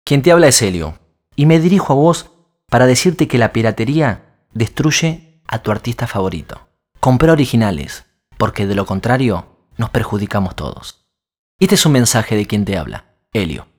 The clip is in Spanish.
Quien te habla es Helio, y me dirijo a vos para decirte que la piratería destruye a tu artista favorito. Comprá originales, porque de lo contrario nos perjudicamos todos. Este es un mensaje de quien te habla, Helio.